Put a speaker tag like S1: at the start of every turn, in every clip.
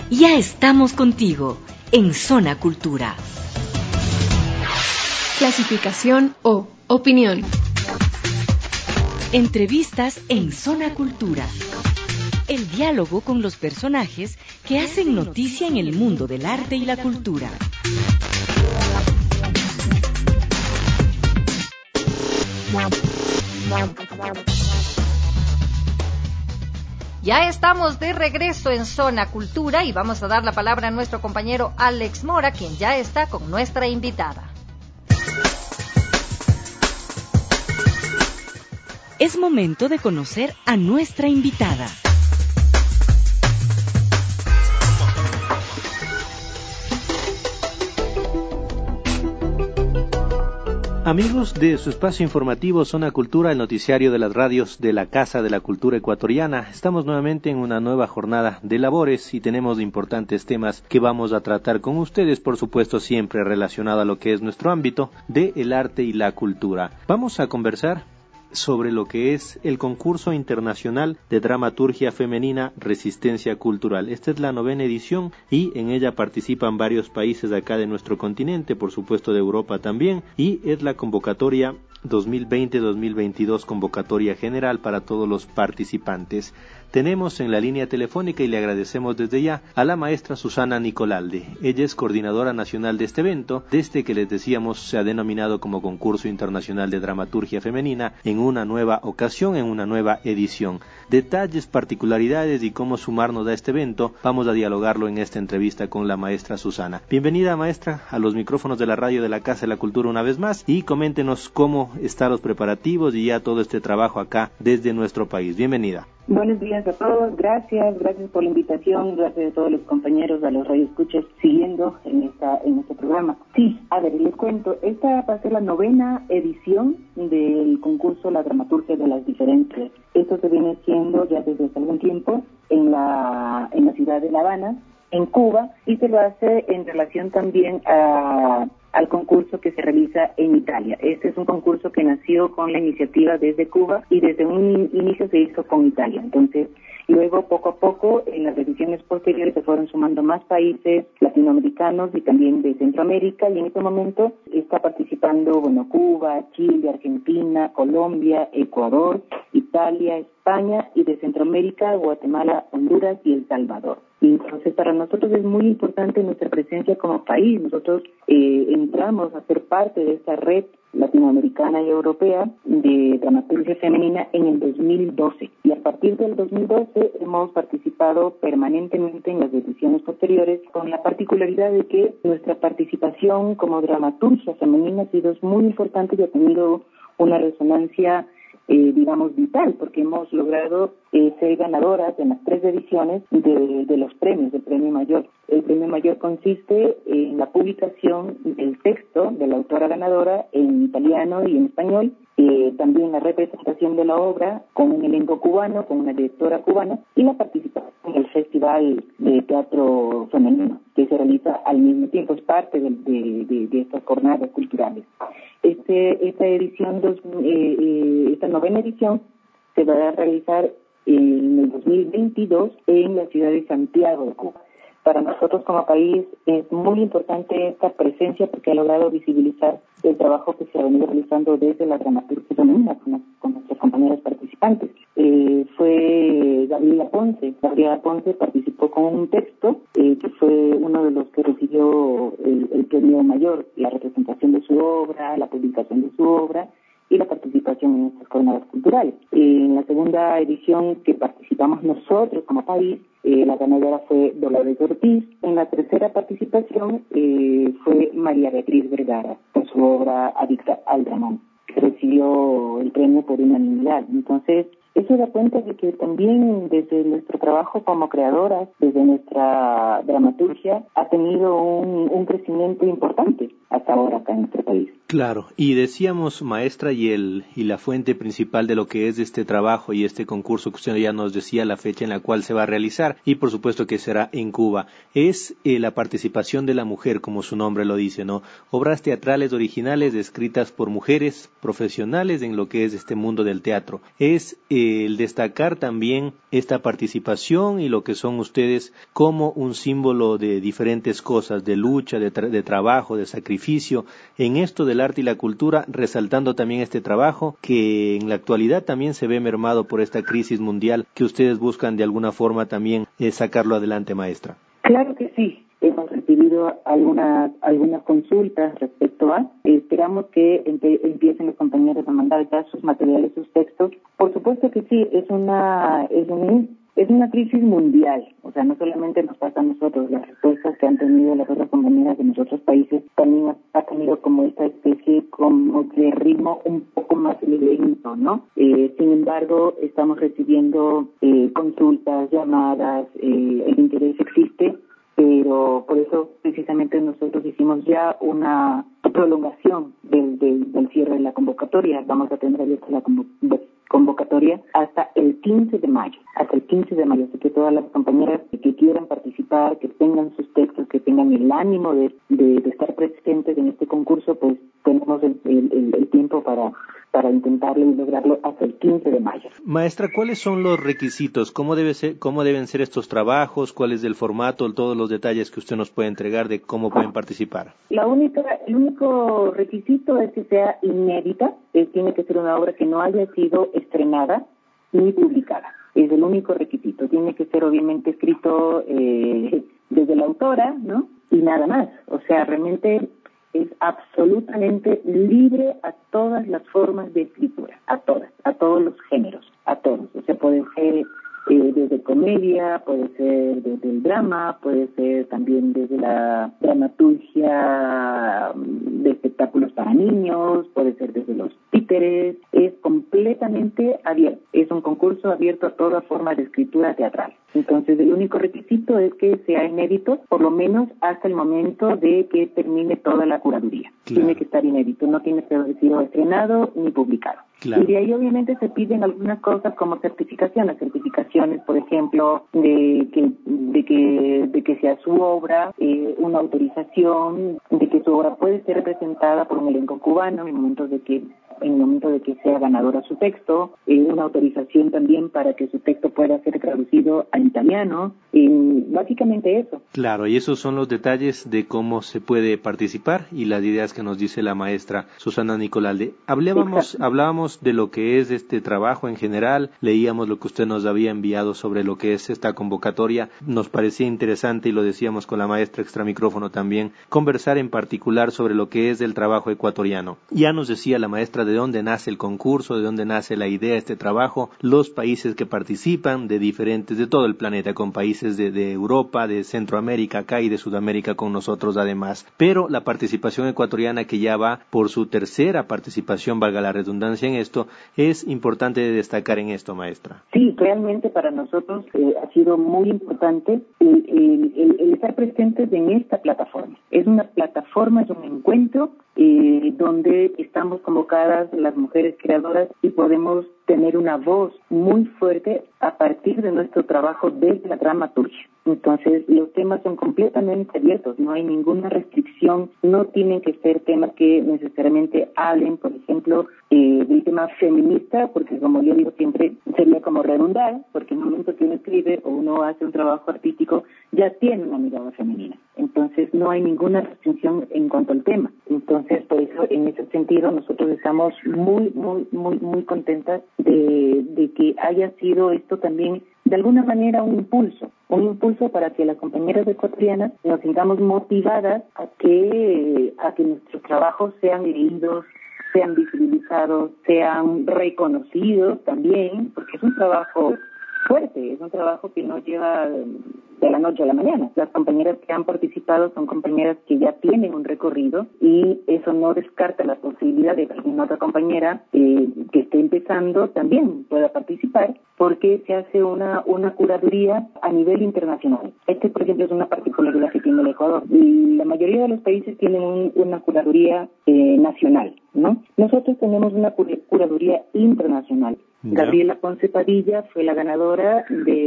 S1: Ya estamos contigo en Zona Cultura.
S2: Clasificación O, opinión.
S1: Entrevistas en Zona Cultura. El diálogo con los personajes que hacen noticia en el mundo del arte y la cultura.
S3: Ya estamos de regreso en Zona Cultura y vamos a dar la palabra a nuestro compañero Alex Mora, quien ya está con nuestra invitada.
S1: Es momento de conocer a nuestra invitada.
S4: Amigos de su espacio informativo Zona Cultura, el noticiario de las radios de la Casa de la Cultura Ecuatoriana, estamos nuevamente en una nueva jornada de labores y tenemos importantes temas que vamos a tratar con ustedes, por supuesto siempre relacionado a lo que es nuestro ámbito de el arte y la cultura. Vamos a conversar sobre lo que es el concurso internacional de dramaturgia femenina Resistencia Cultural. Esta es la 9ª edición y en ella participan varios países acá de nuestro continente, por supuesto de Europa también, y es la convocatoria 2020-2022, convocatoria general para todos los participantes. Tenemos en la línea telefónica y le agradecemos desde ya a la maestra Susana Nicolalde. Ella es coordinadora nacional de este evento, desde que les decíamos se ha denominado como Concurso Internacional de Dramaturgia Femenina en una nueva ocasión, en una nueva edición. Detalles, particularidades y cómo sumarnos a este evento, vamos a dialogarlo en esta entrevista con la maestra Susana. Bienvenida, maestra, a los micrófonos de la radio de la Casa de la Cultura una vez más y coméntenos cómo están los preparativos y ya todo este trabajo acá desde nuestro país. Bienvenida.
S5: Buenos días a todos, gracias por la invitación, gracias a todos los compañeros, a los radioescuchas siguiendo en este programa. Sí, a ver, les cuento, esta va a ser la 9ª edición del concurso La Dramaturgia de las Diferencias. Esto se viene haciendo ya desde hace algún tiempo en la ciudad de La Habana, en Cuba, y se lo hace en relación también al concurso que se realiza en Italia. Este es un concurso que nació con la iniciativa desde Cuba y desde un inicio se hizo con Italia. Entonces, luego, poco a poco, en las ediciones posteriores se fueron sumando más países latinoamericanos y también de Centroamérica, y en este momento está participando, Cuba, Chile, Argentina, Colombia, Ecuador, Italia, España, y de Centroamérica, Guatemala, Honduras y El Salvador. Y entonces para nosotros es muy importante nuestra presencia como país. Nosotros entramos a ser parte de esta red latinoamericana y europea de dramaturgia femenina en el 2012. Y a partir del 2012 hemos participado permanentemente en las ediciones posteriores, con la particularidad de que nuestra participación como dramaturgia femenina ha sido muy importante y ha tenido una resonancia vital, porque hemos logrado ser ganadoras en las 3 ediciones de los premios, del premio mayor. El premio mayor consiste en la publicación del texto de la autora ganadora en italiano y en español, también la representación de la obra con un elenco cubano, con una directora cubana, y la participación en el Festival de Teatro Femenino, que se realiza al mismo tiempo, es parte de estas jornadas culturales. Esta edición, esta 9ª edición, se va a realizar en el 2022 en la ciudad de Santiago de Cuba. Para nosotros como país es muy importante esta presencia porque ha logrado visibilizar el trabajo que se ha venido realizando desde la dramaturgia femenina con nuestros compañeros participantes. Fue Gabriela Ponce. Gabriela Ponce participó con un texto que fue uno de los que recibió el premio mayor, la representación de su obra, la publicación de su obra y la participación en estas jornadas culturales. En la 2ª edición que participamos nosotros como país, la ganadora fue Dolores Ortiz. En la 3ª participación fue María Beatriz Vergara, con su obra Adicta al Dramón, que recibió el premio por unanimidad. Entonces, eso da cuenta de que también desde nuestro trabajo como creadoras, desde nuestra dramaturgia, ha tenido un crecimiento importante hasta ahora acá en nuestro país.
S4: Claro, y decíamos, maestra, y la fuente principal de lo que es este trabajo y este concurso que usted ya nos decía la fecha en la cual se va a realizar, y por supuesto que será en Cuba, es la participación de la mujer, como su nombre lo dice, ¿no? Obras teatrales originales escritas por mujeres profesionales en lo que es este mundo del teatro. Es el destacar también esta participación y lo que son ustedes como un símbolo de diferentes cosas, de lucha, de trabajo, de sacrificio, en esto del arte y la cultura, resaltando también este trabajo que en la actualidad también se ve mermado por esta crisis mundial que ustedes buscan de alguna forma también sacarlo adelante, maestra.
S5: Claro que sí. Hemos recibido algunas consultas respecto a. Esperamos que empiecen los compañeros a mandar ya sus materiales, sus textos. Por supuesto que sí, es una crisis mundial. O sea, no solamente nos pasa a nosotros. Las respuestas que han tenido las otras compañeras de nuestros otros países también ha tenido como esta especie como de ritmo un poco más lento, ¿no? Sin embargo, estamos recibiendo consultas, llamadas, el interés existe. Pero por eso precisamente nosotros hicimos ya una prolongación del cierre de la convocatoria. Vamos a tener abierta la convocatoria hasta el 15 de mayo. Hasta el 15 de mayo. Así que todas las compañeras que quieran participar, que tengan sus textos, que tengan el ánimo de estar presentes en este concurso, pues tenemos el tiempo para intentarlo y lograrlo hasta el 15 de mayo.
S4: Maestra, ¿cuáles son los requisitos? ¿Cómo deben ser estos trabajos? ¿Cuál es el formato? Todos los detalles que usted nos puede entregar de cómo pueden participar.
S5: El único requisito es que sea inédita. Tiene que ser una obra que no haya sido estrenada ni publicada. Es el único requisito. Tiene que ser obviamente escrito desde la autora, ¿no? Y nada más. O sea, realmente es absolutamente libre a todas las formas de escritura, a todos los géneros, a todos. O sea, puede ser desde comedia, puede ser desde el drama, puede ser también desde la dramaturgia de espectáculos para niños, puede ser desde los títeres. Es completamente abierto. Es un concurso abierto a toda forma de escritura teatral. Entonces, el único requisito es que sea inédito, por lo menos hasta el momento de que termine toda la curaduría. Claro. Tiene que estar inédito, no tiene que haber sido estrenado ni publicado. Claro. Y de ahí obviamente se piden algunas cosas como certificaciones, por ejemplo, de que sea su obra, una autorización de que su obra puede ser representada por un elenco cubano en el momento de que sea ganadora su texto, una autorización también para que su texto pueda ser traducido al italiano, básicamente eso.
S4: Claro, y esos son los detalles de cómo se puede participar y las ideas que nos dice la maestra Susana Nicolalde. Hablábamos de lo que es este trabajo en general, leíamos lo que usted nos había enviado sobre lo que es esta convocatoria, nos parecía interesante y lo decíamos con la maestra extra micrófono también, conversar en particular sobre lo que es el trabajo ecuatoriano. Ya nos decía la maestra de dónde nace el concurso, de dónde nace la idea de este trabajo, los países que participan de todo el planeta, con países de Europa, de Centroamérica acá y de Sudamérica con nosotros además. Pero la participación ecuatoriana, que ya va por su tercera participación, valga la redundancia en esto, es importante destacar en esto, maestra.
S5: Sí, realmente para nosotros ha sido muy importante el estar presentes en esta plataforma. Es una plataforma, es un encuentro donde estamos convocadas las mujeres creadoras y podemos tener una voz muy fuerte a partir de nuestro trabajo desde la dramaturgia. Entonces, los temas son completamente abiertos, no hay ninguna restricción, no tienen que ser temas que necesariamente hablen, por ejemplo, del tema feminista, porque como yo digo siempre, sería como redundar, porque en el momento que uno escribe o uno hace un trabajo artístico, ya tiene una mirada femenina. Entonces, no hay ninguna restricción en cuanto al tema. Entonces, por eso, en ese sentido, nosotros estamos muy, muy, muy, muy contentas de que haya sido esto también de alguna manera un impulso para que las compañeras ecuatorianas nos sintamos motivadas a que nuestros trabajos sean leídos, sean visibilizados, sean reconocidos también, porque es un trabajo fuerte, es un trabajo que no lleva de la noche a la mañana. Las compañeras que han participado son compañeras que ya tienen un recorrido y eso no descarta la posibilidad de que alguna otra compañera que esté empezando también pueda participar, porque se hace una curaduría a nivel internacional. Por ejemplo, es una particularidad que tiene el Ecuador. La mayoría de los países tienen una curaduría nacional, ¿no? Nosotros tenemos una curaduría internacional. ¿Ya? Gabriela Ponce Padilla fue la ganadora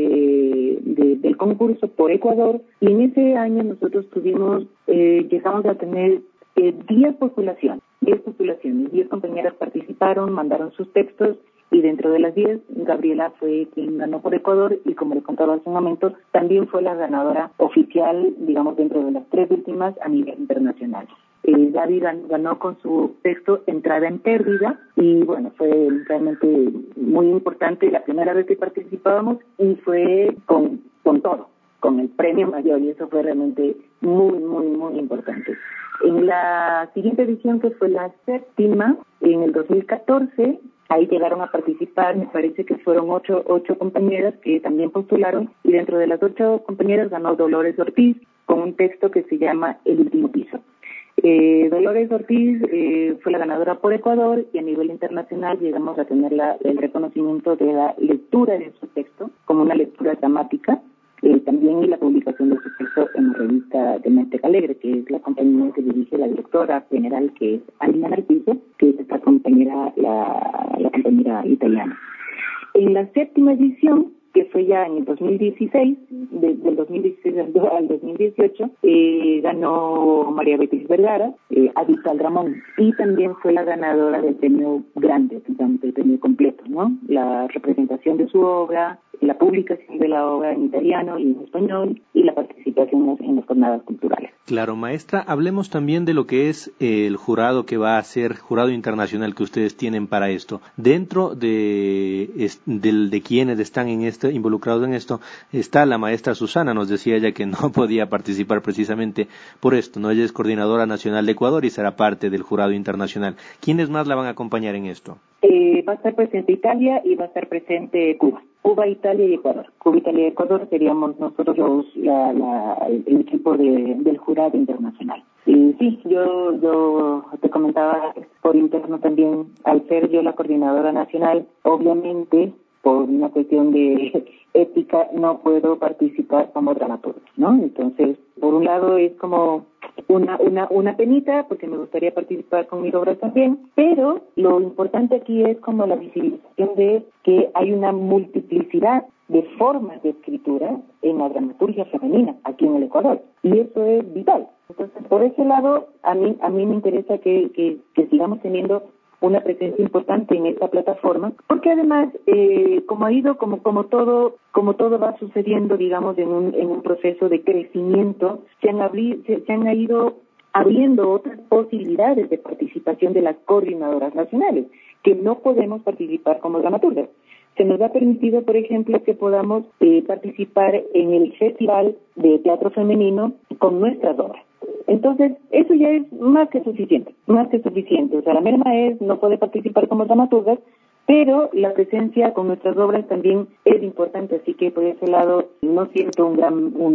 S5: del concurso por Ecuador, y en ese año nosotros llegamos a tener 10 postulaciones, 10 compañeras participaron, mandaron sus textos y dentro de las 10, Gabriela fue quien ganó por Ecuador y, como le contaba hace un momento, también fue la ganadora oficial, digamos, dentro de las 3 últimas a nivel internacional. Gaby ganó con su texto Entrada en Pérdida y bueno, fue realmente muy importante la primera vez que participábamos y fue con todo, con el premio mayor, y eso fue realmente muy, muy, muy importante. En la siguiente edición, que fue la 7ª, en el 2014, ahí llegaron a participar, me parece que fueron ocho compañeras que también postularon, y dentro de las 8 compañeras ganó Dolores Ortiz con un texto que se llama El último piso. Dolores Ortiz fue la ganadora por Ecuador, y a nivel internacional llegamos a tener el reconocimiento de la lectura de su texto como una lectura dramática, también y la publicación de su texto en la revista de Mente Alegre, que es la compañía que dirige la directora general, que es Alina Narciso, que es esta compañera, la compañera italiana. En la 7ª edición, que fue ya en el 2016, del 2016 al 2018, ganó María Beatriz Vergara, Avital Ramón, y también fue la ganadora del premio grande, digamos, del premio completo, ¿no? La representación de su obra, la publicación de la obra en italiano y en español, y la participación en las jornadas culturales.
S4: Claro, maestra, hablemos también de lo que es el jurado que va a ser, jurado internacional que ustedes tienen para esto. Dentro de quienes están involucrados en esto, está la maestra Susana. Nos decía ella que no podía participar precisamente por esto, ¿no? Ella es coordinadora nacional de Ecuador y será parte del jurado internacional. ¿Quiénes más la van a acompañar en esto?
S5: Va a estar presente Italia y va a estar presente Cuba. Cuba, Italia y Ecuador. Cuba, Italia y Ecuador seríamos nosotros el equipo del jurado internacional. Y sí, yo te comentaba por interno también, al ser yo la coordinadora nacional, obviamente, por una cuestión de ética, no puedo participar como dramaturga, ¿no? Entonces, por un lado es como una penita, porque me gustaría participar con mis obras también, pero lo importante aquí es como la visibilización de que hay una multiplicidad de formas de escritura en la dramaturgia femenina aquí en el Ecuador, y eso es vital. Entonces, por ese lado, a mí me interesa que sigamos teniendo una presencia importante en esta plataforma, porque además, como todo va sucediendo, digamos, en un proceso de crecimiento, se han ido abriendo otras posibilidades de participación de las coordinadoras nacionales, que no podemos participar como dramaturgas. Se nos ha permitido, por ejemplo, que podamos participar en el Festival de Teatro Femenino con nuestras obras. Entonces, eso ya es más que suficiente. O sea, la merma es no poder participar como dramaturgas, pero la presencia con nuestras obras también es importante, así que por ese lado no siento un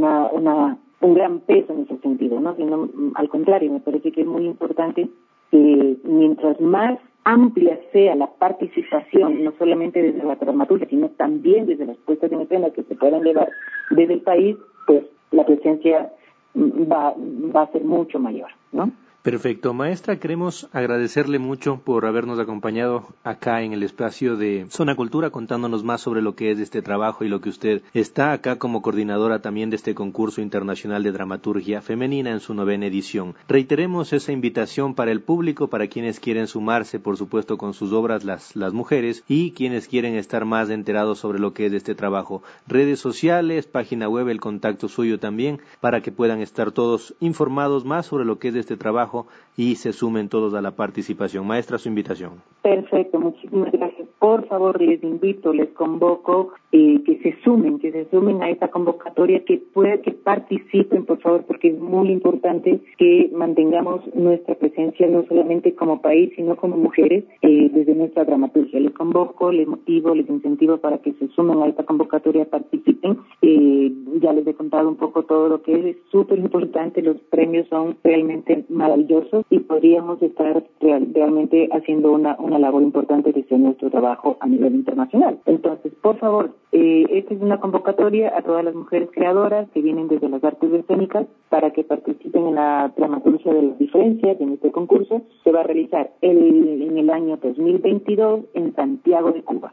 S5: gran peso en ese sentido, ¿no? Sino al contrario, me parece que es muy importante que mientras más amplia sea la participación, no solamente desde la dramaturgia, sino también desde las puestas en escena que se puedan llevar desde el país, pues la presencia va a ser mucho mayor, ¿no?
S4: Perfecto. Maestra, queremos agradecerle mucho por habernos acompañado acá en el espacio de Zona Cultura, contándonos más sobre lo que es este trabajo y lo que usted está acá como coordinadora también de este concurso internacional de dramaturgia femenina en su 9ª edición. Reiteremos esa invitación para el público, para quienes quieren sumarse, por supuesto, con sus obras, las mujeres, y quienes quieren estar más enterados sobre lo que es este trabajo. Redes sociales, página web, el contacto suyo también, para que puedan estar todos informados más sobre lo que es este trabajo y se sumen todos a la participación. Maestra, su invitación.
S5: Perfecto, muchísimas gracias. Por favor, les invito, les convoco que se sumen a esta convocatoria, que participen, por favor, porque es muy importante que mantengamos nuestra presencia no solamente como país, sino como mujeres desde nuestra dramaturgia. Les convoco, les motivo, les incentivo para que se sumen a esta convocatoria, participen. Ya les he contado un poco todo lo que es súper importante, los premios son realmente maravillosos y podríamos estar realmente haciendo una labor importante de nuestro trabajo a nivel internacional. Entonces, por favor, esta es una convocatoria a todas las mujeres creadoras que vienen desde las artes escénicas para que participen en la dramaturgia de las diferencias en este concurso. Se va a realizar en el año 2022 en Santiago de Cuba.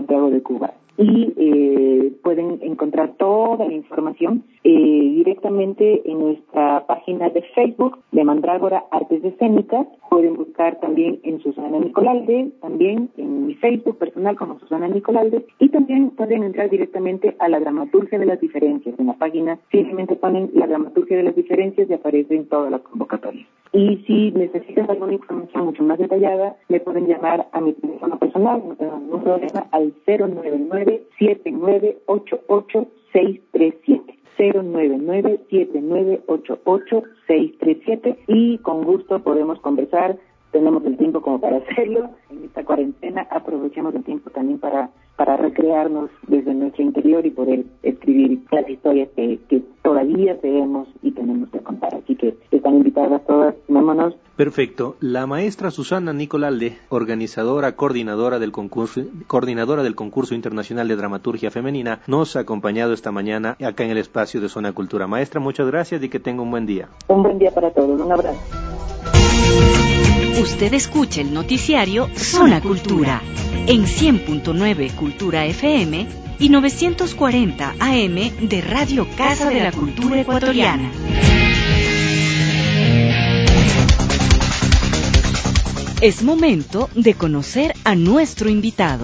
S5: Y pueden encontrar toda la información directamente en nuestra página de Facebook de Mandrágora Artes Escénicas. Pueden buscar estar también en Susana Nicolalde, también en mi Facebook personal como Susana Nicolalde, y también pueden entrar directamente a la Dramaturgia de las Diferencias. En la página simplemente ponen la Dramaturgia de las Diferencias y aparecen todas las convocatorias. Y si necesitan alguna información mucho más detallada, me pueden llamar a mi teléfono personal, no tengo ningún problema, al 099-7988-637. 099-7988-637 y con gusto podemos conversar. Tenemos el tiempo como para hacerlo. En esta cuarentena aprovechemos el tiempo también para recrearnos desde nuestro interior y poder escribir las historias que todavía tenemos y tenemos que contar. Así que están invitadas todas, vámonos.
S4: Perfecto. La maestra Susana Nicolalde, coordinadora del concurso internacional de dramaturgia femenina, nos ha acompañado esta mañana acá en el espacio de Zona Cultura. Maestra, muchas gracias y que tenga un buen día.
S5: Un buen día para todos. Un abrazo.
S1: Usted escucha el noticiario Zona Cultura en 100.9 Cultura FM y 940 AM de Radio Casa de la Cultura Ecuatoriana. Es momento de conocer a nuestro invitado.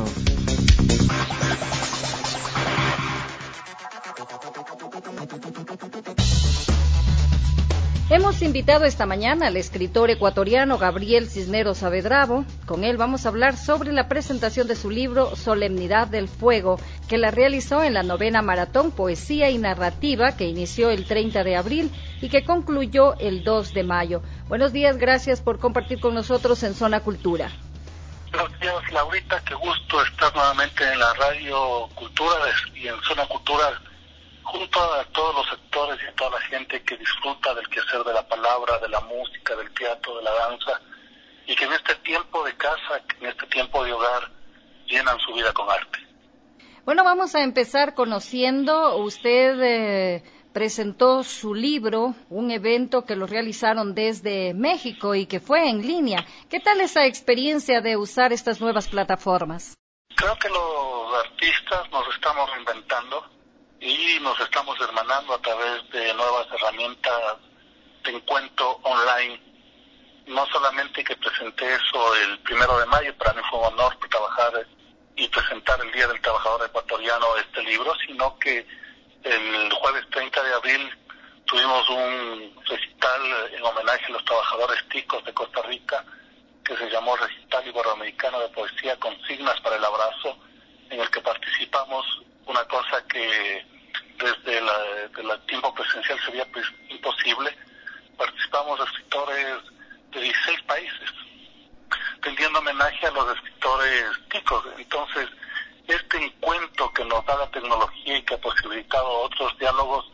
S3: Hemos invitado esta mañana al escritor ecuatoriano Gabriel Cisneros Saavedrabo. Con él vamos a hablar sobre la presentación de su libro Solemnidad del Fuego, que la realizó en la 9ª Maratón Poesía y Narrativa, que inició el 30 de abril y que concluyó el 2 de mayo. Buenos días, gracias por compartir con nosotros en Zona Cultura.
S6: Buenos días, Laurita, qué gusto estar nuevamente en la Radio Cultura y en Zona Cultura, junto a todos los sectores y a toda la gente que disfruta del quehacer de la palabra, de la música, del teatro, de la danza, y que en este tiempo de casa, en este tiempo de hogar, llenan su vida con arte.
S3: Bueno, vamos a empezar conociendo, usted presentó su libro, un evento que lo realizaron desde México y que fue en línea. ¿Qué tal esa experiencia de usar estas nuevas plataformas?
S6: Creo que los artistas nos estamos reinventando y nos estamos hermanando a través de nuevas herramientas de encuentro online. No solamente que presenté eso el 1 de mayo, para mí fue un honor trabajar y presentar el Día del Trabajador Ecuatoriano este libro, sino que el jueves 30 de abril tuvimos un recital en homenaje a los trabajadores ticos de Costa Rica, que se llamó Recital Iberoamericano de Poesía Consignas para el Abrazo, en el que participamos, una cosa que desde el tiempo presencial sería pues imposible. Participamos escritores de 16 países, rindiendo homenaje a los escritores ticos. Entonces, este encuentro que nos da la tecnología y que ha posibilitado otros diálogos,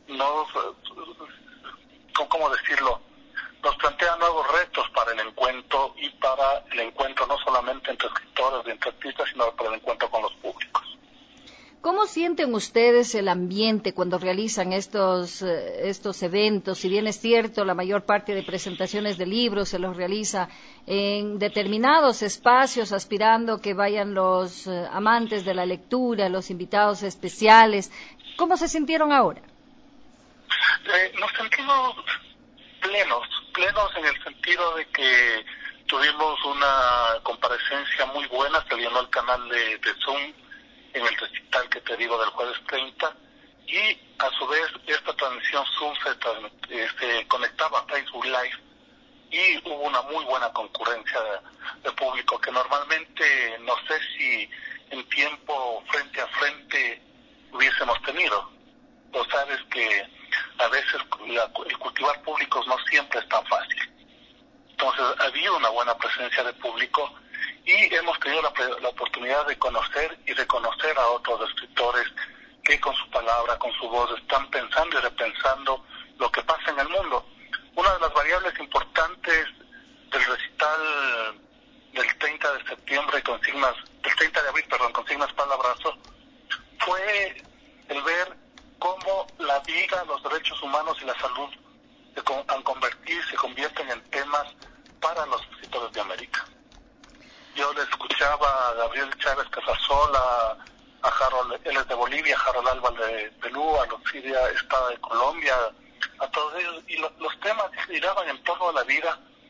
S6: ¿cómo decirlo?, nos plantea nuevos retos para el encuentro y para el encuentro no solamente entre escritores y entre artistas, sino para el encuentro con los públicos.
S3: ¿Cómo sienten ustedes el ambiente cuando realizan estos eventos? Si bien es cierto, la mayor parte de presentaciones de libros se los realiza en determinados espacios, aspirando que vayan los amantes de la lectura, los invitados especiales. ¿Cómo se sintieron ahora?
S6: Nos sentimos plenos en el sentido de que tuvimos una comparecencia muy buena, se llenó el canal de Zoom en el recital que te digo del jueves 30, y a su vez esta transmisión Zoom se conectaba a Facebook Live y hubo una muy buena concurrencia de público que normalmente no sé si en tiempo frente a frente hubiésemos tenido. Lo sabes que a veces el cultivar públicos no siempre es tan fácil. Entonces había una buena presencia de público y hemos tenido la oportunidad de conocer y reconocer a otros escritores que con su palabra, con su voz, están pensando y repensando lo que pasa en el mundo. Una de las variables importantes del recital del 30 de septiembre, del 30 de abril, Consignas para el Abrazo, fue el ver cómo la vida, los derechos humanos y la salud se convierten en temas para los escritores de América. Yo le escuchaba a Gabriel Chávez Casasola, a Harold, él es de Bolivia, a Harold Álvarez de Perú, a Lucidia Estrada de Colombia, a todos ellos, y los temas giraban en torno a la vida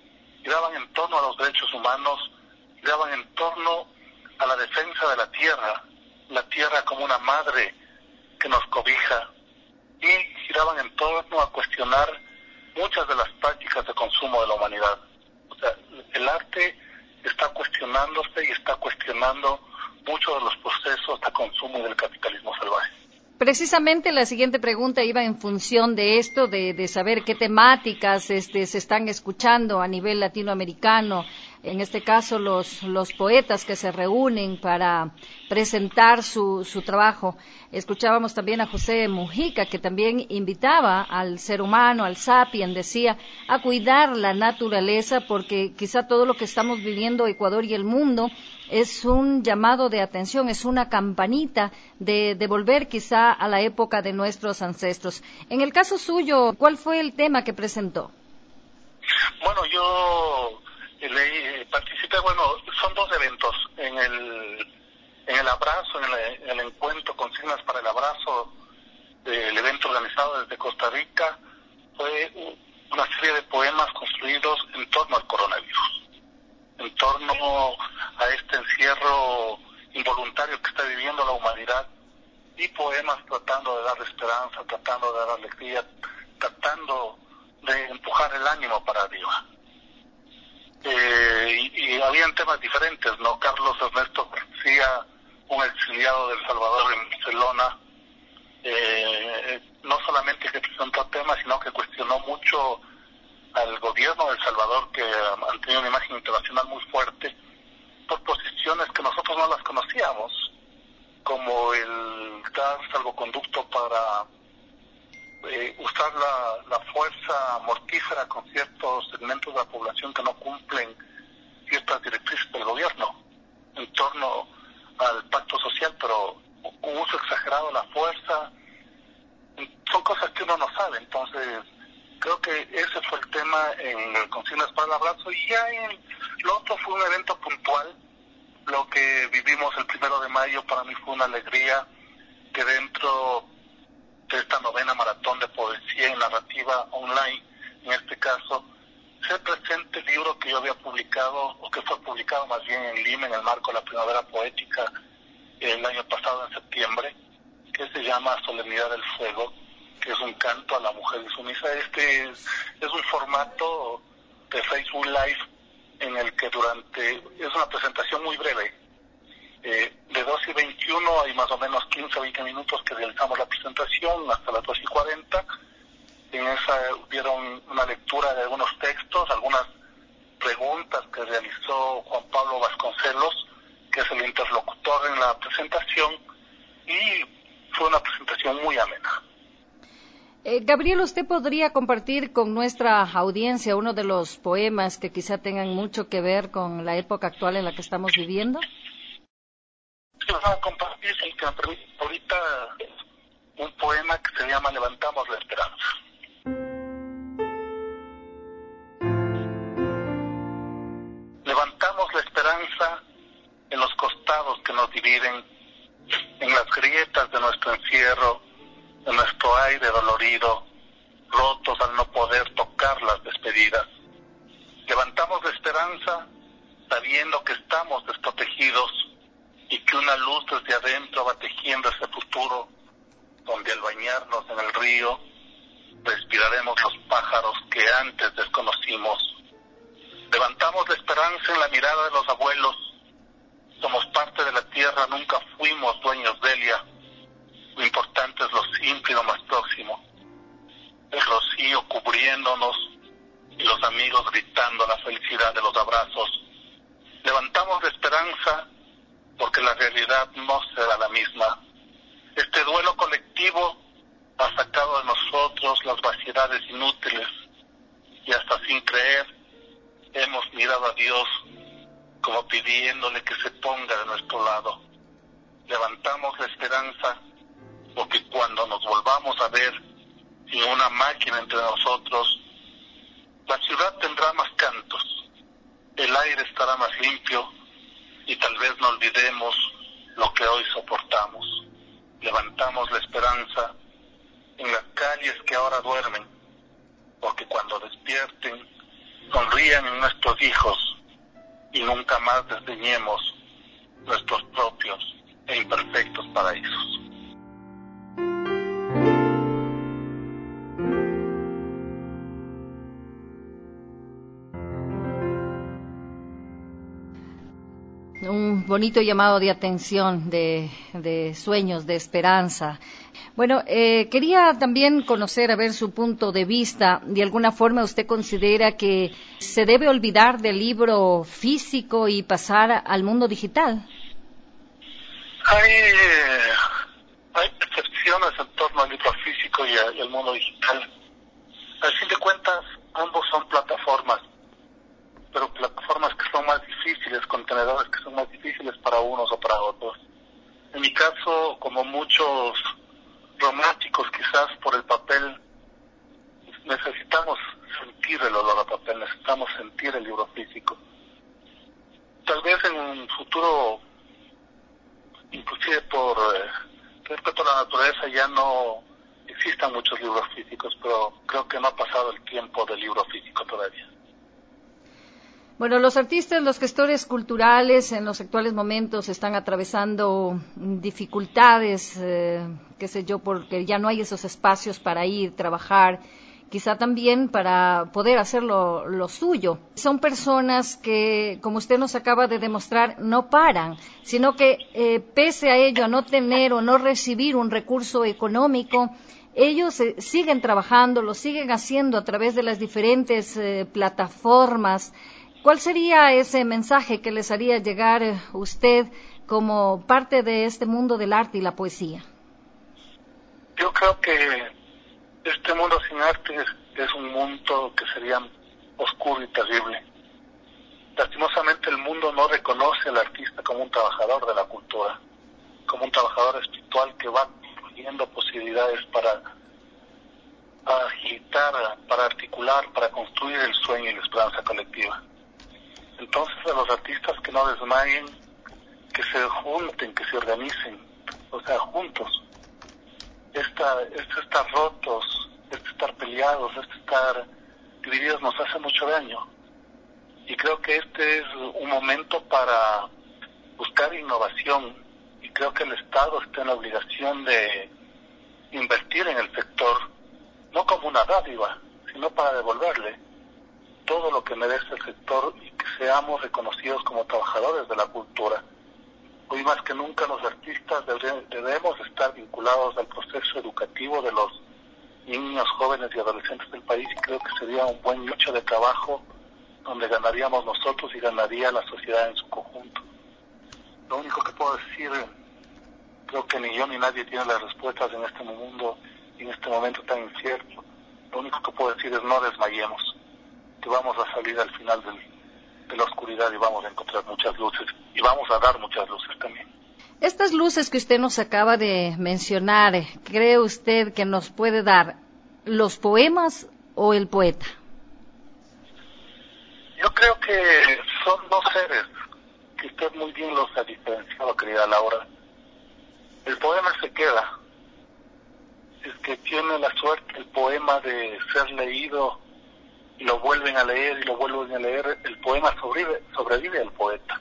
S6: giraban en torno a los derechos humanos, giraban en torno a la defensa de la tierra como una madre que nos cobija, y giraban en torno a cuestionar muchas de las prácticas de consumo de la humanidad. O sea, el arte está cuestionándose y está cuestionando muchos de los procesos de consumo y del capitalismo salvaje.
S3: Precisamente la siguiente pregunta iba en función de esto, de saber qué temáticas se están escuchando a nivel latinoamericano, en este caso los poetas que se reúnen para presentar su trabajo. Escuchábamos también a José Mujica, que también invitaba al ser humano, al sapien, decía, a cuidar la naturaleza, porque quizá todo lo que estamos viviendo Ecuador y el mundo es un llamado de atención, es una campanita de volver quizá a la época de nuestros ancestros. En el caso suyo, ¿cuál fue el tema que presentó?
S6: Bueno, yo participé, son dos eventos. En el abrazo, en el encuentro Consignas para el Abrazo, el evento organizado desde Costa Rica, fue una serie de poemas construidos en torno al coronavirus, en torno a este encierro involuntario que está viviendo la humanidad, y poemas tratando de dar esperanza, tratando de dar alegría, tratando de empujar el ánimo para arriba. Y habían temas diferentes, ¿no? Carlos Ernesto García, un exiliado de El Salvador en Barcelona, no solamente que presentó temas, sino que cuestionó mucho al gobierno de El Salvador, que han tenido una imagen internacional muy fuerte por posiciones que nosotros no las conocíamos, como el dar salvoconducto para usar la fuerza mortífera con ciertos segmentos de la población que no cumplen ciertas directrices del gobierno en torno al pacto social, pero un uso exagerado de la fuerza. Son cosas que uno no sabe. Entonces creo que ese fue el tema en el Consignas para el Abrazo, y ya en lo otro fue un evento puntual. Lo que vivimos el 1 de mayo para mí fue una alegría, que dentro de esta novena maratón de poesía y narrativa online, en este caso, se presente el libro que yo había publicado, o que fue publicado más bien en Lima en el marco de la Primavera Poética el año pasado en septiembre, que se llama Solemnidad del Fuego, que es un canto a la mujer insumisa. Este es un formato de Facebook Live en el que es una presentación muy breve, de 2:21 hay más o menos 15 o 20 minutos que realizamos la presentación hasta las 2:40. En esa hubieron una lectura de algunos textos, algunas preguntas que realizó Juan Pablo Vasconcelos, que es el interlocutor en la presentación, y fue una presentación muy amena.
S3: Gabriel, ¿usted podría compartir con nuestra audiencia uno de los poemas que quizá tengan mucho que ver con la época actual en la que estamos viviendo?
S6: Sí, voy a compartir, si me permite, ahorita un poema que se llama Levantamos la Esperanza. Levantamos la esperanza en los costados que nos dividen, en las grietas de nuestro encierro, en nuestro aire dolorido, rotos al no poder tocar las despedidas. Levantamos la esperanza sabiendo que estamos desprotegidos y que una luz desde adentro va tejiendo ese futuro donde al bañarnos en el río respiraremos los pájaros que antes desconocimos. Levantamos la esperanza en la mirada de los abuelos. Somos parte de la tierra, nunca fuimos dueños de ella. Lo importante es lo simple y lo más próximo. El rocío cubriéndonos y los amigos gritando la felicidad de los abrazos. Levantamos la esperanza porque la realidad no será la misma. Este duelo colectivo ha sacado de nosotros las vaciedades inútiles y hasta sin creer hemos mirado a Dios como pidiéndole que se ponga de nuestro lado. Levantamos la esperanza porque cuando nos volvamos a ver sin una máquina entre nosotros, la ciudad tendrá más cantos, el aire estará más limpio y tal vez no olvidemos lo que hoy soportamos. Levantamos la esperanza en las calles que ahora duermen, porque cuando despierten sonrían en nuestros hijos y nunca más desdeñemos nuestros propios e imperfectos paraísos.
S3: Un bonito llamado de atención, de sueños, de esperanza. Bueno, quería también conocer, a ver su punto de vista. ¿De alguna forma usted considera que se debe olvidar del libro físico y pasar al mundo digital?
S6: Hay percepciones en torno al libro físico y al mundo digital. Al fin de cuentas, ambos son plataformas, pero plataformas que son más difíciles, contenedores que son más difíciles para unos o para otros. En mi caso, como muchos románticos, quizás por el papel, necesitamos sentir el olor a papel, necesitamos sentir el libro físico. Tal vez en un futuro, inclusive por respeto a la naturaleza, ya no existan muchos libros físicos, pero creo que no ha pasado el tiempo del libro físico todavía.
S3: Bueno, los artistas, los gestores culturales en los actuales momentos están atravesando dificultades, qué sé yo, porque ya no hay esos espacios para ir, trabajar, quizá también para poder hacer lo suyo. Son personas que, como usted nos acaba de demostrar, no paran, sino que pese a ello, a no tener o no recibir un recurso económico, ellos siguen trabajando, lo siguen haciendo a través de las diferentes plataformas. ¿Cuál sería ese mensaje que les haría llegar usted como parte de este mundo del arte y la poesía?
S6: Yo creo que este mundo sin arte es un mundo que sería oscuro y terrible. Lastimosamente el mundo no reconoce al artista como un trabajador de la cultura, como un trabajador espiritual que va construyendo posibilidades para agilitar, para articular, para construir el sueño y la esperanza colectiva. Entonces a los artistas que no desmayen, que se junten, que se organicen, o sea, juntos. Estar rotos, estar peleados, estar divididos nos hace mucho daño. Y creo que este es un momento para buscar innovación, y creo que el Estado está en la obligación de invertir en el sector, no como una dádiva, sino para devolverle todo lo que merece el sector y que seamos reconocidos como trabajadores de la cultura. Hoy más que nunca los artistas debemos estar vinculados al proceso educativo de los niños, jóvenes y adolescentes del país, y creo que sería un buen nicho de trabajo donde ganaríamos nosotros y ganaría la sociedad en su conjunto. Lo único que puedo decir, creo que ni yo ni nadie tiene las respuestas en este mundo y en este momento tan incierto. Lo único que puedo decir es no desmayemos, que vamos a salir al final de la oscuridad y vamos a encontrar muchas luces y vamos a dar muchas luces también.
S3: Estas luces que usted nos acaba de mencionar, ¿cree usted que nos puede dar los poemas o el poeta?
S6: Yo creo que son dos seres que usted muy bien los ha diferenciado, querida Laura. El poema se queda. Es que tiene la suerte el poema de ser leído y lo vuelven a leer y lo vuelven a leer, el poema sobrevive al poeta.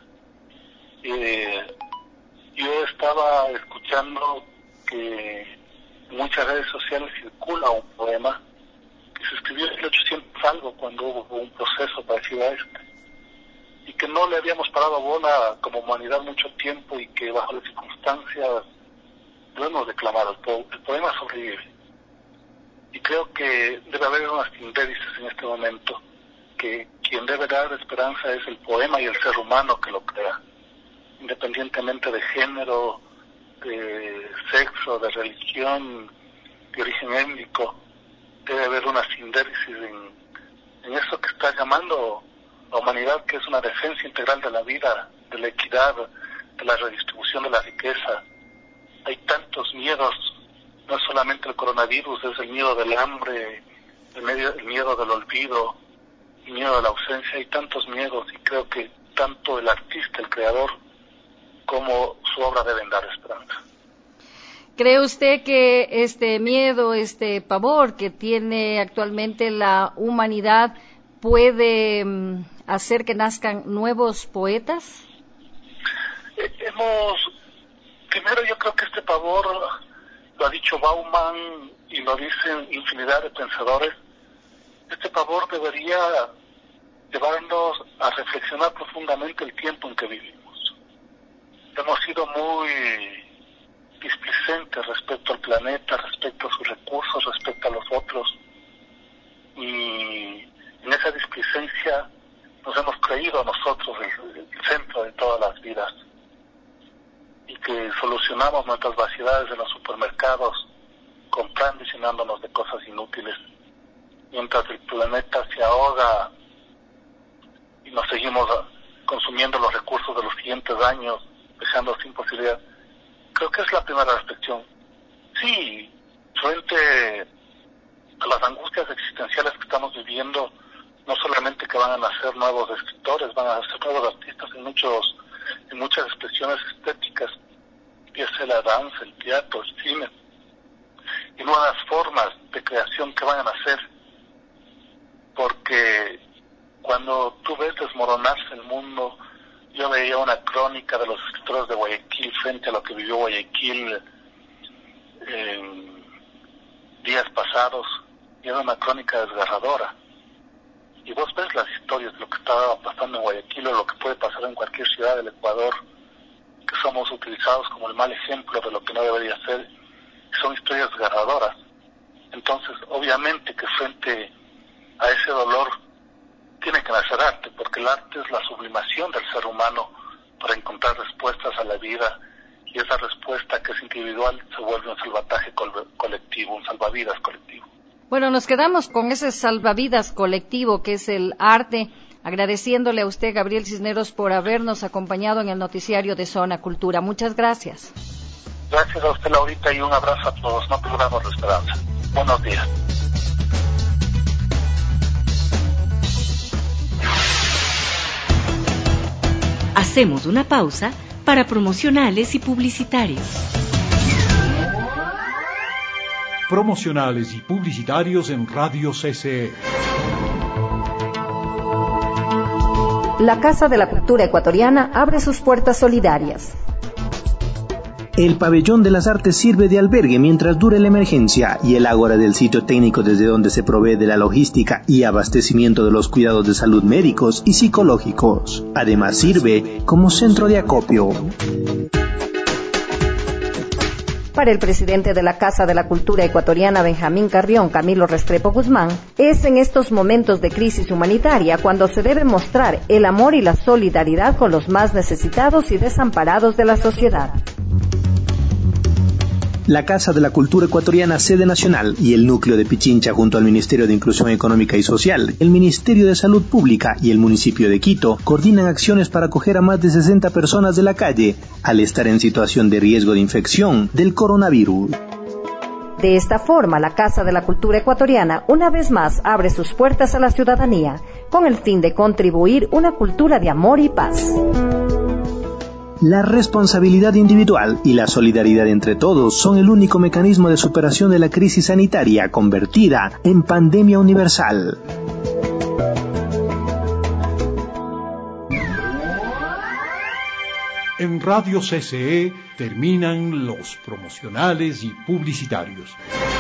S6: Yo estaba escuchando que en muchas redes sociales circula un poema que se escribió en 1800 algo, cuando hubo un proceso parecido a este, y que no le habíamos parado bola como humanidad mucho tiempo, y que bajo las circunstancias lo hemos declamado. El poema sobrevive. Y creo que debe haber una síntesis en este momento, que quien debe dar esperanza es el poema y el ser humano que lo crea, independientemente de género, de sexo, de religión, de origen étnico. Debe haber una síntesis en eso que está llamando la humanidad, que es una defensa integral de la vida, de la equidad, de la redistribución de la riqueza. Hay tantos miedos. No es solamente el coronavirus, es el miedo del hambre, el miedo del olvido, el miedo de la ausencia. Hay tantos miedos, y creo que tanto el artista, el creador, como su obra deben dar esperanza.
S3: ¿Cree usted que este miedo, este pavor que tiene actualmente la humanidad puede hacer que nazcan nuevos poetas?
S6: Primero yo creo que este pavor, lo ha dicho Bauman y lo dicen infinidad de pensadores, este pavor debería llevarnos a reflexionar profundamente el tiempo en que vivimos. Hemos sido muy displicentes respecto al planeta, respecto a sus recursos, respecto a los otros, y en esa displicencia nos hemos creído a nosotros el centro de todas las vidas, y que solucionamos nuestras vaciedades en los supermercados comprando y llenándonos de cosas inútiles, mientras el planeta se ahoga y nos seguimos consumiendo los recursos de los siguientes años, dejando sin posibilidad. Creo que es la primera reflexión. Sí, frente a las angustias existenciales que estamos viviendo, no solamente que van a nacer nuevos escritores, van a nacer nuevos artistas en muchas expresiones estéticas, empieza la danza, el teatro, el cine, y nuevas formas de creación que van a nacer, porque cuando tú ves desmoronarse el mundo, yo veía una crónica de los escritores de Guayaquil frente a lo que vivió Guayaquil en días pasados, y era una crónica desgarradora. Y vos ves las historias de lo que estaba pasando en Guayaquil o lo que puede pasar en cualquier ciudad del Ecuador, que somos utilizados como el mal ejemplo de lo que no debería ser, son historias desgarradoras. Entonces, obviamente que frente a ese dolor tiene que nacer arte, porque el arte es la sublimación del ser humano para encontrar respuestas a la vida, y esa respuesta que es individual se vuelve un salvataje colectivo, un salvavidas colectivo.
S3: Bueno, nos quedamos con ese salvavidas colectivo que es el arte, agradeciéndole a usted, Gabriel Cisneros, por habernos acompañado en el noticiario de Zona Cultura. Muchas gracias.
S6: Gracias a usted, Laurita, y un abrazo a todos. No perdamos la esperanza. Buenos días.
S1: Hacemos una pausa para promocionales y publicitarios.
S7: Promocionales y publicitarios en Radio CCE.
S3: La Casa de la Cultura Ecuatoriana abre sus puertas solidarias.
S8: El Pabellón de las Artes sirve de albergue mientras dure la emergencia, y el ágora del sitio técnico desde donde se provee de la logística y abastecimiento de los cuidados de salud médicos y psicológicos. Además sirve como centro de acopio.
S3: Para el presidente de la Casa de la Cultura Ecuatoriana, Benjamín Carrión, Camilo Restrepo Guzmán, es en estos momentos de crisis humanitaria cuando se debe mostrar el amor y la solidaridad con los más necesitados y desamparados de la sociedad.
S8: La Casa de la Cultura Ecuatoriana, sede nacional, y el núcleo de Pichincha junto al Ministerio de Inclusión Económica y Social, el Ministerio de Salud Pública y el municipio de Quito coordinan acciones para acoger a más de 60 personas de la calle al estar en situación de riesgo de infección del coronavirus.
S3: De esta forma, la Casa de la Cultura Ecuatoriana una vez más abre sus puertas a la ciudadanía con el fin de contribuir una cultura de amor y paz.
S8: La responsabilidad individual y la solidaridad entre todos son el único mecanismo de superación de la crisis sanitaria convertida en pandemia universal.
S7: En Radio CCE terminan los promocionales y publicitarios.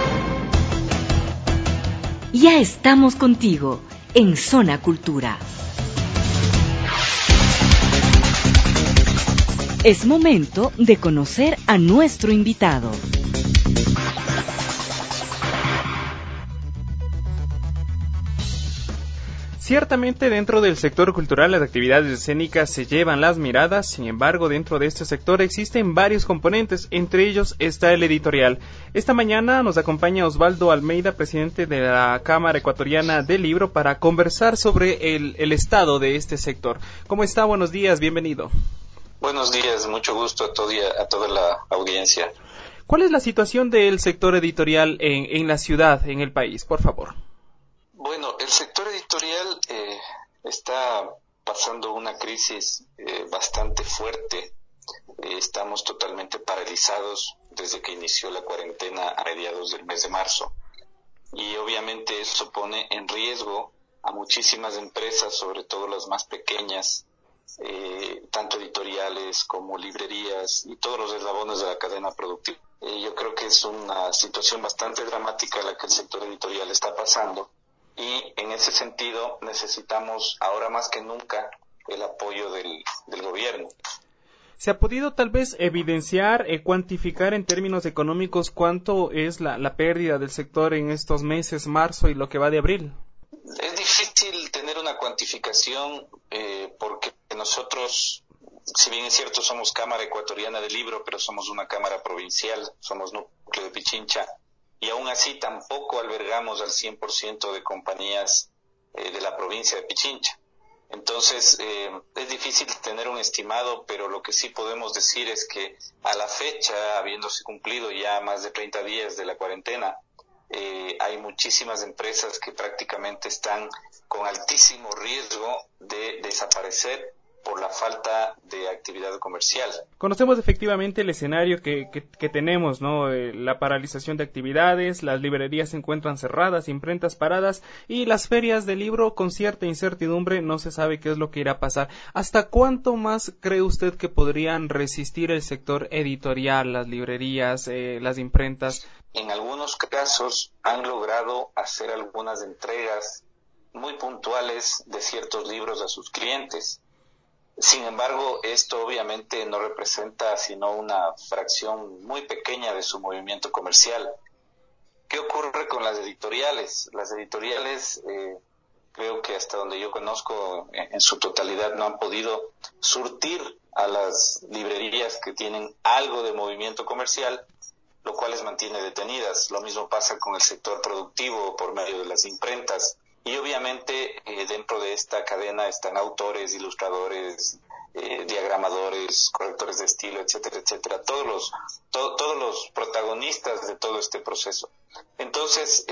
S1: Ya estamos contigo en Zona Cultura. Es momento de conocer a nuestro invitado.
S9: Ciertamente dentro del sector cultural las actividades escénicas se llevan las miradas, sin embargo dentro de este sector existen varios componentes, entre ellos está el editorial. Esta mañana nos acompaña Osvaldo Almeida, presidente de la Cámara Ecuatoriana del Libro, para conversar sobre el estado de este sector. ¿Cómo está? Buenos días, bienvenido.
S10: Buenos días, mucho gusto a toda la audiencia.
S9: ¿Cuál es la situación del sector editorial en la ciudad, en el país, por favor?
S10: Bueno, el sector editorial está pasando una crisis bastante fuerte. Estamos totalmente paralizados desde que inició la cuarentena a mediados del mes de marzo. Y obviamente eso pone en riesgo a muchísimas empresas, sobre todo las más pequeñas, tanto editoriales como librerías y todos los eslabones de la cadena productiva. Yo creo que es una situación bastante dramática la que el sector editorial está pasando, y en ese sentido necesitamos ahora más que nunca el apoyo del gobierno.
S9: ¿Se ha podido tal vez evidenciar, cuantificar en términos económicos cuánto es la pérdida del sector en estos meses, marzo y lo que va de abril?
S10: Es difícil tener una cuantificación porque nosotros, si bien es cierto, somos Cámara Ecuatoriana del Libro, pero somos una cámara provincial, somos núcleo de Pichincha, y aún así tampoco albergamos al 100% de compañías de la provincia de Pichincha. Entonces, es difícil tener un estimado, pero lo que sí podemos decir es que a la fecha, habiéndose cumplido ya más de 30 días de la cuarentena, hay muchísimas empresas que prácticamente están con altísimo riesgo de desaparecer por la falta de actividad comercial.
S9: Conocemos efectivamente el escenario que tenemos, ¿no? La paralización de actividades, las librerías se encuentran cerradas, imprentas paradas y las ferias de libro con cierta incertidumbre, no se sabe qué es lo que irá a pasar. ¿Hasta cuánto más cree usted que podrían resistir el sector editorial, las librerías, las imprentas?
S10: En algunos casos han logrado hacer algunas entregas muy puntuales de ciertos libros a sus clientes. Sin embargo, esto obviamente no representa sino una fracción muy pequeña de su movimiento comercial. ¿Qué ocurre con las editoriales? Las editoriales, creo que hasta donde yo conozco, en su totalidad no han podido surtir a las librerías que tienen algo de movimiento comercial, lo cual les mantiene detenidas. Lo mismo pasa con el sector productivo por medio de las imprentas. Y obviamente dentro de esta cadena están autores, ilustradores, diagramadores, correctores de estilo, etcétera, etcétera, todos los protagonistas de todo este proceso. Entonces,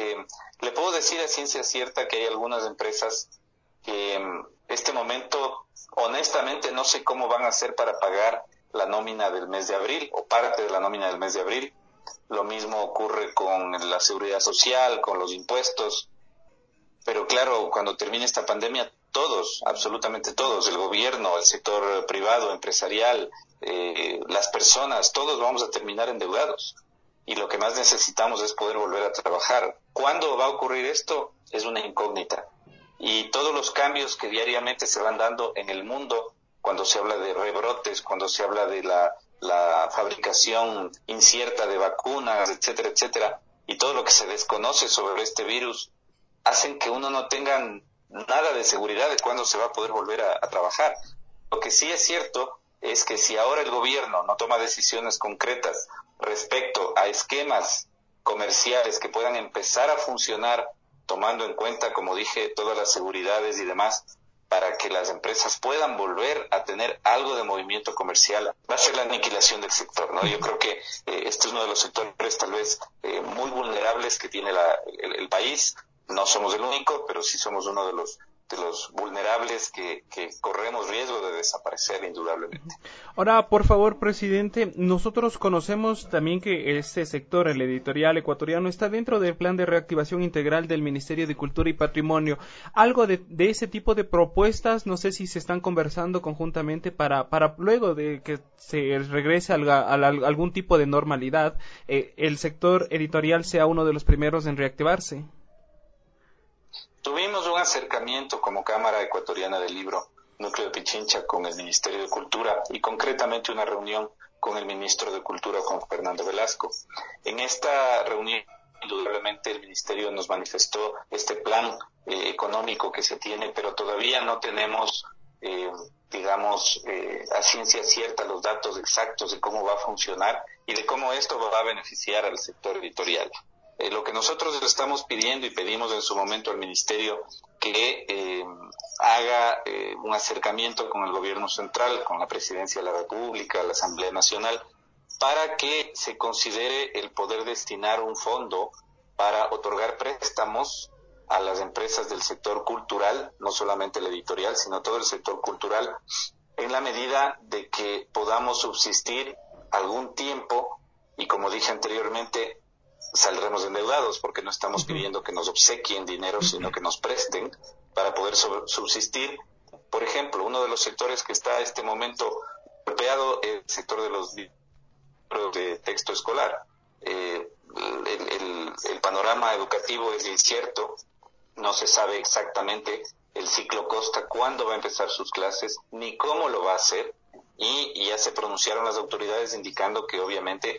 S10: le puedo decir a ciencia cierta que hay algunas empresas que en este momento, honestamente, no sé cómo van a hacer para pagar la nómina del mes de abril o parte de la nómina del mes de abril. Lo mismo ocurre con la seguridad social, con los impuestos. Pero claro, cuando termine esta pandemia, todos, absolutamente todos, el gobierno, el sector privado, empresarial, las personas, todos vamos a terminar endeudados. Y lo que más necesitamos es poder volver a trabajar. ¿Cuándo va a ocurrir esto? Es una incógnita. Y todos los cambios que diariamente se van dando en el mundo, cuando se habla de rebrotes, cuando se habla de la fabricación incierta de vacunas, etcétera, etcétera, y todo lo que se desconoce sobre este virus, hacen que uno no tenga nada de seguridad de cuándo se va a poder volver a trabajar. Lo que sí es cierto es que si ahora el gobierno no toma decisiones concretas respecto a esquemas comerciales que puedan empezar a funcionar, tomando en cuenta, como dije, todas las seguridades y demás, para que las empresas puedan volver a tener algo de movimiento comercial, va a ser la aniquilación del sector, ¿no? Yo creo que este es uno de los sectores tal vez muy vulnerables que tiene el país. No somos el único, pero sí somos uno de los vulnerables que corremos riesgo de desaparecer indudablemente.
S9: Ahora, por favor, presidente, nosotros conocemos también que este sector, el editorial ecuatoriano, está dentro del plan de reactivación integral del Ministerio de Cultura y Patrimonio. Algo de ese tipo de propuestas, no sé si se están conversando conjuntamente para luego de que se regrese a algún tipo de normalidad, el sector editorial sea uno de los primeros en reactivarse.
S10: Tuvimos un acercamiento como Cámara Ecuatoriana del Libro, Núcleo de Pichincha, con el Ministerio de Cultura y concretamente una reunión con el Ministro de Cultura, con Fernando Velasco. En esta reunión, indudablemente, el Ministerio nos manifestó este plan económico que se tiene, pero todavía no tenemos, a ciencia cierta los datos exactos de cómo va a funcionar y de cómo esto va a beneficiar al sector editorial. Lo que nosotros estamos pidiendo y pedimos en su momento al Ministerio que haga un acercamiento con el gobierno central, con la Presidencia de la República, la Asamblea Nacional, para que se considere el poder destinar un fondo para otorgar préstamos a las empresas del sector cultural, no solamente el editorial, sino todo el sector cultural, en la medida de que podamos subsistir algún tiempo y, como dije anteriormente, saldremos endeudados, porque no estamos pidiendo que nos obsequien dinero, sino que nos presten para poder subsistir. Por ejemplo, uno de los sectores que está a este momento golpeado es el sector de los libros de texto escolar. El panorama educativo es incierto, no se sabe exactamente el ciclo Costa cuándo va a empezar sus clases, ni cómo lo va a hacer, y ya se pronunciaron las autoridades indicando que obviamente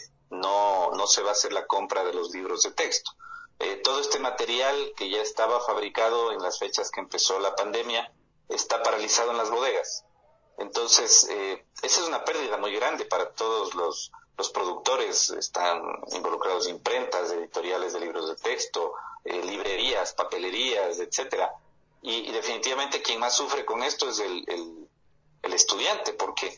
S10: no se va a hacer la compra de los libros de texto. Todo este material que ya estaba fabricado en las fechas que empezó la pandemia está paralizado en las bodegas. Entonces, esa es una pérdida muy grande para todos los productores. Están involucrados imprentas, editoriales de libros de texto, librerías, papelerías, etcétera. Y definitivamente quien más sufre con esto es el estudiante, porque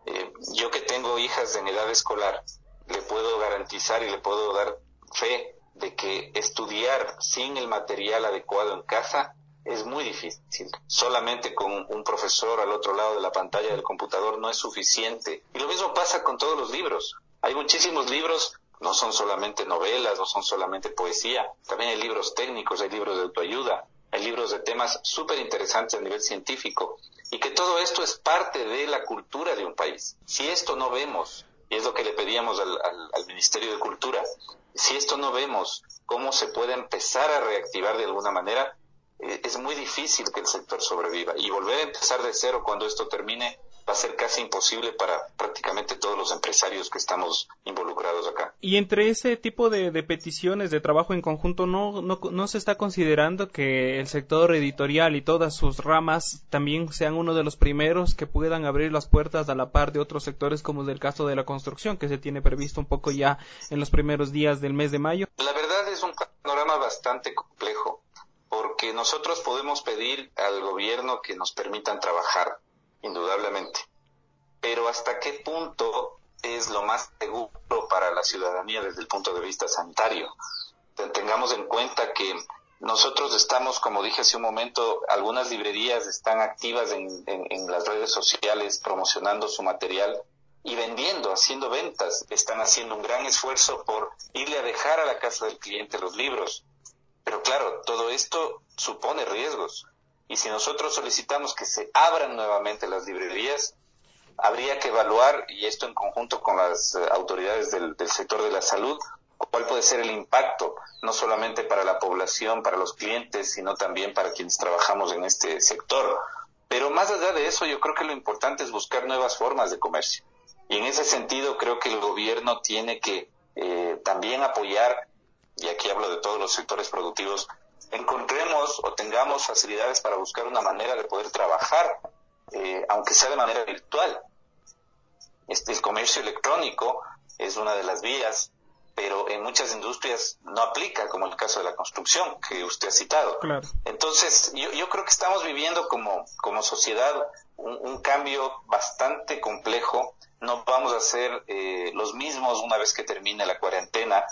S10: yo que tengo hijas en edad escolar, le puedo garantizar y le puedo dar fe de que estudiar sin el material adecuado en casa es muy difícil. Solamente con un profesor al otro lado de la pantalla del computador no es suficiente. Y lo mismo pasa con todos los libros. Hay muchísimos libros, no son solamente novelas, no son solamente poesía, también hay libros técnicos, hay libros de autoayuda, hay libros de temas súper interesantes a nivel científico, y que todo esto es parte de la cultura de un país. Si esto no vemos, y es lo que le pedíamos al Ministerio de Cultura, si esto no vemos cómo se puede empezar a reactivar de alguna manera, es muy difícil que el sector sobreviva, y volver a empezar de cero cuando esto termine va a ser casi imposible para prácticamente todos los empresarios que estamos involucrados acá.
S9: Y entre ese tipo de peticiones de trabajo en conjunto, ¿no se está considerando que el sector editorial y todas sus ramas también sean uno de los primeros que puedan abrir las puertas a la par de otros sectores, como es el caso de la construcción, que se tiene previsto un poco ya en los primeros días del mes de mayo?
S10: La verdad es un panorama bastante complejo, porque nosotros podemos pedir al gobierno que nos permitan trabajar, indudablemente, pero ¿hasta qué punto es lo más seguro para la ciudadanía desde el punto de vista sanitario? Tengamos en cuenta que nosotros estamos, como dije hace un momento, algunas librerías están activas en las redes sociales promocionando su material y vendiendo, haciendo ventas. Están haciendo un gran esfuerzo por irle a dejar a la casa del cliente los libros. Pero claro, todo esto supone riesgos. Y si nosotros solicitamos que se abran nuevamente las librerías, habría que evaluar, y esto en conjunto con las autoridades del sector de la salud, cuál puede ser el impacto, no solamente para la población, para los clientes, sino también para quienes trabajamos en este sector. Pero más allá de eso, yo creo que lo importante es buscar nuevas formas de comercio. Y en ese sentido creo que el gobierno tiene que también apoyar, y aquí hablo de todos los sectores productivos, encontremos o tengamos facilidades para buscar una manera de poder trabajar, aunque sea de manera virtual. El comercio electrónico es una de las vías, pero en muchas industrias no aplica, como el caso de la construcción que usted ha citado.
S9: Claro.
S10: Entonces, yo creo que estamos viviendo como sociedad un cambio bastante complejo. No vamos a ser los mismos una vez que termine la cuarentena.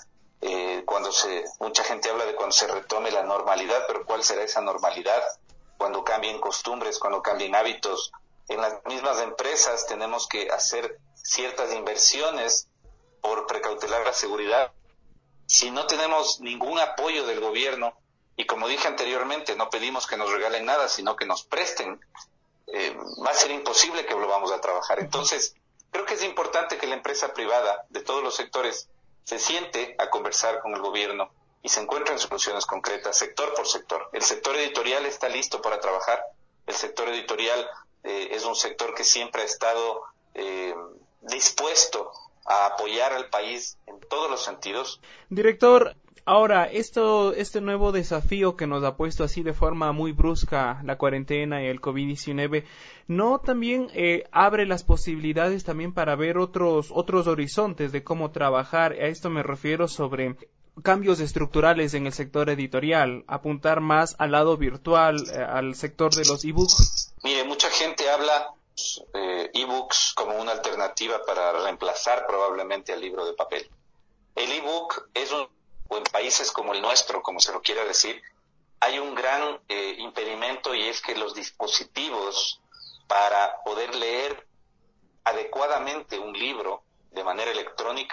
S10: Mucha gente habla de cuando se retome la normalidad, pero ¿cuál será esa normalidad? Cuando cambien costumbres, cuando cambien hábitos. En las mismas empresas tenemos que hacer ciertas inversiones por precautelar la seguridad. Si no tenemos ningún apoyo del gobierno, y como dije anteriormente, no pedimos que nos regalen nada, sino que nos presten, va a ser imposible que volvamos a trabajar. Entonces, creo que es importante que la empresa privada de todos los sectores se siente a conversar con el gobierno y se encuentren soluciones concretas, sector por sector. El sector editorial está listo para trabajar. El sector editorial es un sector que siempre ha estado dispuesto a apoyar al país en todos los sentidos.
S9: Director, ahora, este nuevo desafío que nos ha puesto así de forma muy brusca la cuarentena y el COVID-19, ¿no también abre las posibilidades también para ver otros horizontes de cómo trabajar? A esto me refiero sobre cambios estructurales en el sector editorial, apuntar más al lado virtual, al sector de los ebooks.
S10: Mire, mucha gente habla ebooks como una alternativa para reemplazar probablemente al libro de papel. El ebook o en países como el nuestro, como se lo quiera decir, hay un gran impedimento, y es que los dispositivos para poder leer adecuadamente un libro de manera electrónica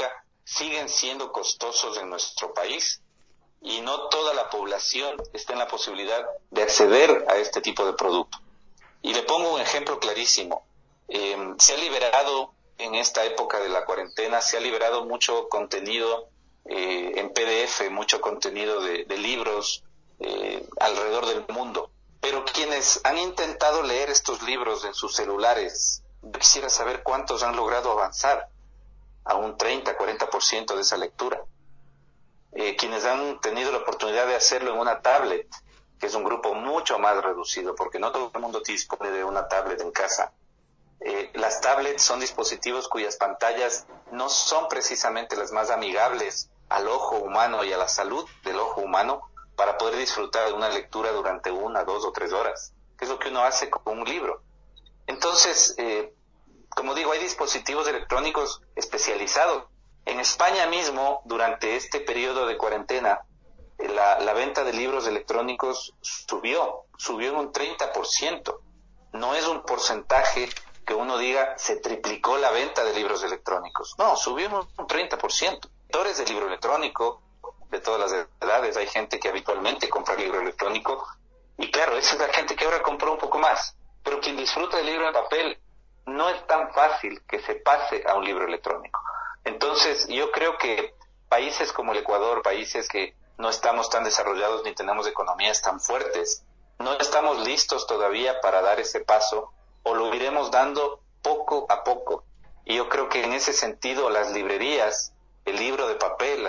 S10: siguen siendo costosos en nuestro país y no toda la población está en la posibilidad de acceder a este tipo de producto. Y le pongo un ejemplo clarísimo. Se ha liberado en esta época de la cuarentena, se ha liberado mucho contenido en PDF, mucho contenido de libros alrededor del mundo. Pero quienes han intentado leer estos libros en sus celulares, yo quisiera saber cuántos han logrado avanzar a un 30-40% de esa lectura. Quienes han tenido la oportunidad de hacerlo en una tablet, que es un grupo mucho más reducido, porque no todo el mundo dispone de una tablet en casa. Las tablets son dispositivos cuyas pantallas no son precisamente las más amigables al ojo humano y a la salud del ojo humano para poder disfrutar de una lectura durante 1, 2 o 3 horas, que es lo que uno hace con un libro. Entonces, como digo, hay dispositivos electrónicos especializados. En España mismo, durante este periodo de cuarentena, la venta de libros electrónicos subió en un 30%. No es un porcentaje que uno diga se triplicó la venta de libros electrónicos. No, subió un 30%. Lectores de libro electrónico, de todas las edades, hay gente que habitualmente compra libro electrónico, y claro, esa es la gente que ahora compró un poco más. Pero quien disfruta del libro en papel, no es tan fácil que se pase a un libro electrónico. Entonces, yo creo que países como el Ecuador, países que no estamos tan desarrollados ni tenemos economías tan fuertes, no estamos listos todavía para dar ese paso, o lo iremos dando poco a poco. Y yo creo que en ese sentido las librerías, el libro de papel,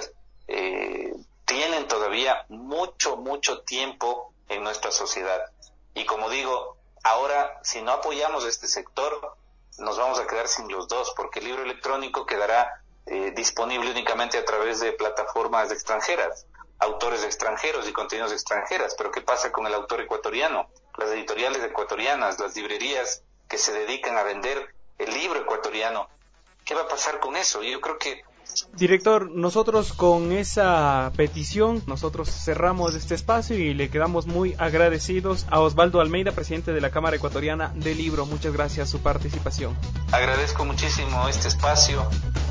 S10: tienen todavía mucho tiempo en nuestra sociedad. Y como digo, ahora si no apoyamos este sector, nos vamos a quedar sin los dos, porque el libro electrónico quedará disponible únicamente a través de plataformas extranjeras, autores extranjeros y contenidos extranjeras. Pero ¿qué pasa con el autor ecuatoriano? Las editoriales ecuatorianas, las librerías que se dedican a vender el libro ecuatoriano. ¿Qué va a pasar con eso? Yo creo que...
S9: Director, nosotros con esa petición, nosotros cerramos este espacio y le quedamos muy agradecidos a Osvaldo Almeida, presidente de la Cámara Ecuatoriana del Libro. Muchas gracias por su participación.
S10: Agradezco muchísimo este espacio.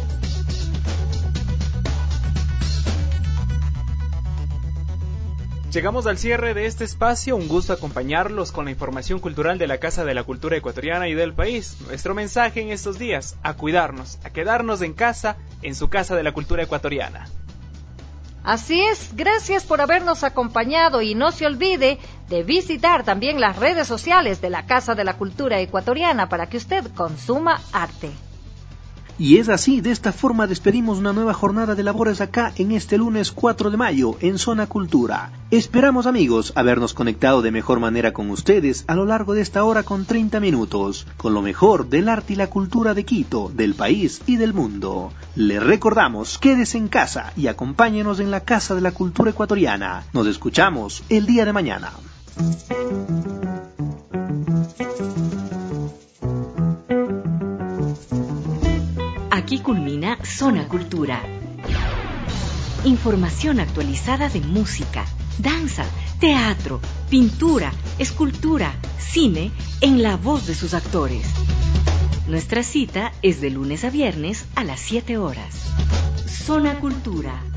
S9: Llegamos al cierre de este espacio, un gusto acompañarlos con la información cultural de la Casa de la Cultura Ecuatoriana y del país. Nuestro mensaje en estos días, a cuidarnos, a quedarnos en casa, en su Casa de la Cultura Ecuatoriana.
S3: Así es, gracias por habernos acompañado y no se olvide de visitar también las redes sociales de la Casa de la Cultura Ecuatoriana para que usted consuma arte.
S8: Y es así, de esta forma despedimos una nueva jornada de labores acá en este lunes 4 de mayo en Zona Cultura. Esperamos, amigos, habernos conectado de mejor manera con ustedes a lo largo de esta hora con 30 minutos, con lo mejor del arte y la cultura de Quito, del país y del mundo. Les recordamos, quédese en casa y acompáñenos en la Casa de la Cultura Ecuatoriana. Nos escuchamos el día de mañana.
S1: Aquí culmina Zona Cultura. Información actualizada de música, danza, teatro, pintura, escultura, cine, en la voz de sus actores. Nuestra cita es de lunes a viernes a las 7 horas. Zona Cultura.